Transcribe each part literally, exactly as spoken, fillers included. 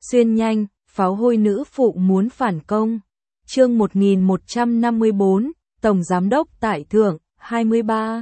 Xuyên nhanh, pháo hôi nữ phụ muốn phản công. Chương một nghìn một trăm năm mươi tư, Tổng Giám đốc Tại Thượng, hai mươi ba.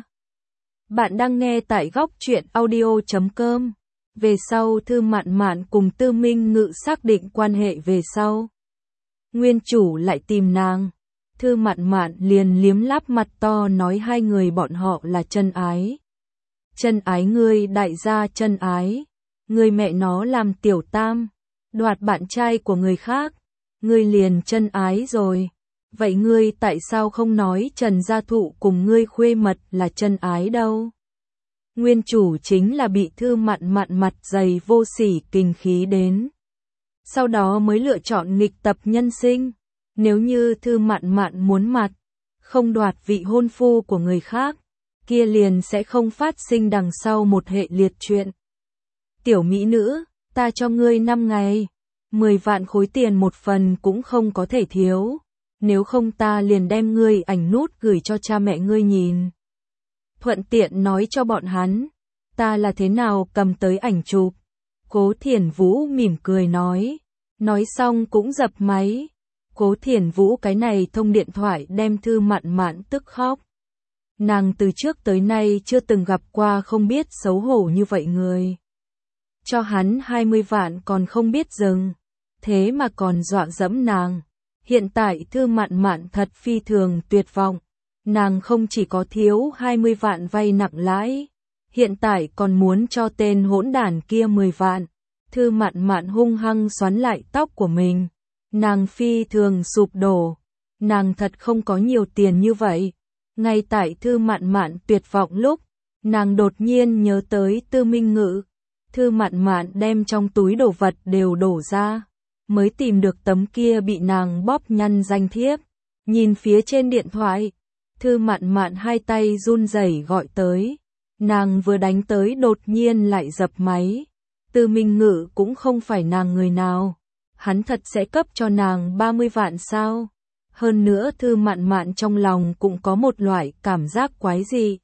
Bạn đang nghe tại góc truyện audio chấm com. Về sau Thư Mạn Mạn cùng Tư Minh Ngự xác định quan hệ về sau. Nguyên chủ lại tìm nàng. Thư Mạn Mạn liền liếm láp mặt to nói hai người bọn họ là chân ái. Chân ái ngươi đại gia chân ái. Người mẹ nó làm tiểu tam. Đoạt bạn trai của người khác. Ngươi liền chân ái rồi. Vậy ngươi tại sao không nói Trần Gia Thụ cùng ngươi khuê mật là chân ái đâu? Nguyên chủ chính là bị Thư Mạn Mạn mặt dày vô sỉ kình khí đến. Sau đó mới lựa chọn nghịch tập nhân sinh. Nếu như Thư Mạn Mạn muốn mặt, không đoạt vị hôn phu của người khác, kia liền sẽ không phát sinh đằng sau một hệ liệt chuyện. Tiểu mỹ nữ, ta cho ngươi năm ngày, mười vạn khối tiền một phần cũng không có thể thiếu. Nếu không ta liền đem ngươi ảnh nút gửi cho cha mẹ ngươi nhìn. Thuận tiện nói cho bọn hắn, ta là thế nào cầm tới ảnh chụp. Cố Thiển Vũ mỉm cười nói. Nói xong cũng dập máy. Cố Thiển Vũ cái này thông điện thoại đem Thư Mạn Mạn tức khóc. Nàng từ trước tới nay chưa từng gặp qua không biết xấu hổ như vậy người. Cho hắn hai mươi vạn còn không biết dừng. Thế mà còn dọa dẫm nàng. Hiện tại Thư Mạn Mạn thật phi thường tuyệt vọng. Nàng không chỉ có thiếu hai mươi vạn vay nặng lãi, hiện tại còn muốn cho tên hỗn đản kia mười vạn. Thư Mạn Mạn hung hăng xoắn lại tóc của mình. Nàng phi thường sụp đổ. Nàng thật không có nhiều tiền như vậy. Ngay tại Thư Mạn Mạn tuyệt vọng lúc, nàng đột nhiên nhớ tới Tư Minh Ngự. Thư Mạn Mạn đem trong túi đồ vật đều đổ ra, mới tìm được tấm kia bị nàng bóp nhăn danh thiếp. Nhìn phía trên điện thoại, Thư Mạn Mạn hai tay run rẩy gọi tới. Nàng vừa đánh tới đột nhiên lại dập máy. Tư Minh Ngự cũng không phải nàng người nào. Hắn thật sẽ cấp cho nàng ba mươi vạn sao? Hơn nữa Thư Mạn Mạn trong lòng cũng có một loại cảm giác quái dị.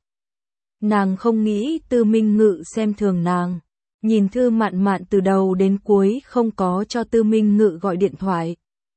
Nàng không nghĩ Tư Minh Ngự xem thường nàng. Nhìn Thư Mạn Mạn từ đầu đến cuối không có cho Tư Minh Ngự gọi điện thoại.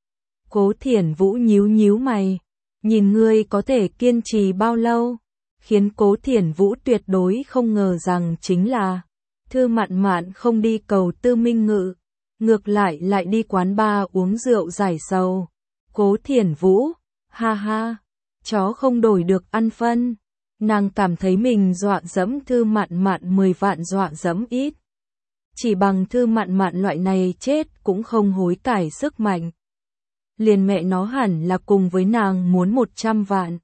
Cố Thiển Vũ nhíu nhíu mày. Nhìn ngươi có thể kiên trì bao lâu? Khiến Cố Thiển Vũ tuyệt đối không ngờ rằng chính là Thư Mạn Mạn không đi cầu Tư Minh Ngự, ngược lại lại đi quán bar uống rượu giải sầu. Cố Thiển Vũ, ha ha, chó không đổi được ăn phân. Nàng cảm thấy mình dọa dẫm Thư Mạn Mạn mười vạn dọa dẫm ít. Chỉ bằng Thư Mạn Mạn loại này chết cũng không hối cải sức mạnh. Liền mẹ nó hẳn là cùng với nàng muốn một trăm vạn.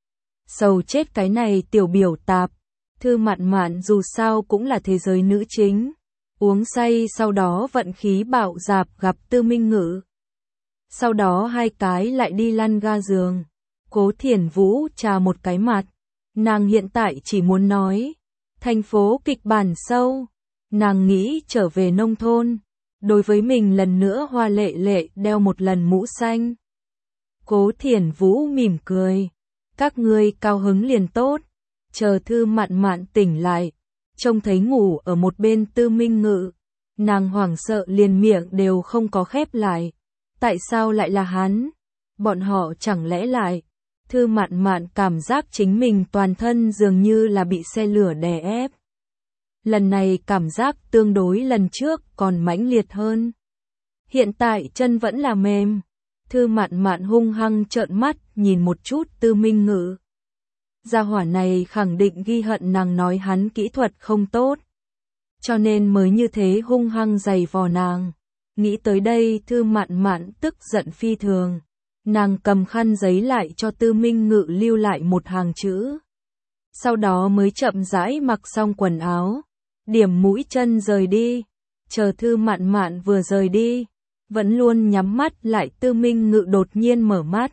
Sầu chết cái này tiểu biểu tạp. Thư Mạn Mạn dù sao cũng là thế giới nữ chính. Uống say sau đó vận khí bạo dạp gặp Tư Minh Ngự. Sau đó hai cái lại đi lăn ga giường. Cố Thiển Vũ trà một cái mặt. Nàng hiện tại chỉ muốn nói. Thành phố kịch bản sâu. Nàng nghĩ trở về nông thôn. Đối với mình lần nữa hoa lệ lệ đeo một lần mũ xanh. Cố Thiển Vũ mỉm cười. Các ngươi cao hứng liền tốt. Chờ Thư Mạn Mạn tỉnh lại. Trông thấy ngủ ở một bên Tư Minh Ngự. Nàng hoảng sợ liền miệng đều không có khép lại. Tại sao lại là hắn? Bọn họ chẳng lẽ lại? Thư Mạn Mạn cảm giác chính mình toàn thân dường như là bị xe lửa đè ép. Lần này cảm giác tương đối lần trước còn mãnh liệt hơn. Hiện tại chân vẫn là mềm. Thư Mạn Mạn hung hăng trợn mắt nhìn một chút Tư Minh Ngự. Gia hỏa này khẳng định ghi hận nàng nói hắn kỹ thuật không tốt. Cho nên mới như thế hung hăng giày vò nàng. Nghĩ tới đây Thư Mạn Mạn tức giận phi thường. Nàng cầm khăn giấy lại cho Tư Minh Ngự lưu lại một hàng chữ. Sau đó mới chậm rãi mặc xong quần áo. Điểm mũi chân rời đi. Chờ Thư Mạn Mạn vừa rời đi. Vẫn luôn nhắm mắt lại Tư Minh Ngự đột nhiên mở mắt.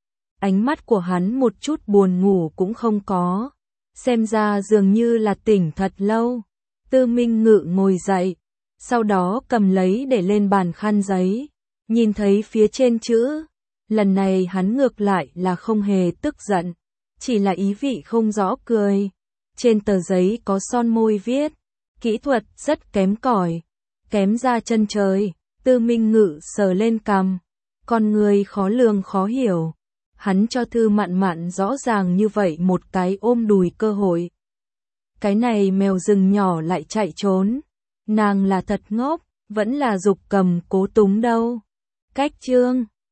Ánh mắt của hắn một chút buồn ngủ cũng không có. Xem ra dường như là tỉnh thật lâu. Tư Minh Ngự ngồi dậy. Sau đó cầm lấy để lên bàn khăn giấy. Nhìn thấy phía trên chữ. Lần này hắn ngược lại là không hề tức giận. Chỉ là ý vị không rõ cười. Trên tờ giấy có son môi viết. Kỹ thuật rất kém cỏi. Kém ra chân trời. Tư Minh Ngự sờ lên cằm, con người khó lường khó hiểu. Hắn cho Thư Mạn Mạn rõ ràng như vậy một cái ôm đùi cơ hội. Cái này mèo rừng nhỏ lại chạy trốn. Nàng là thật ngốc, vẫn là dục cầm cố túng đâu. Cách chương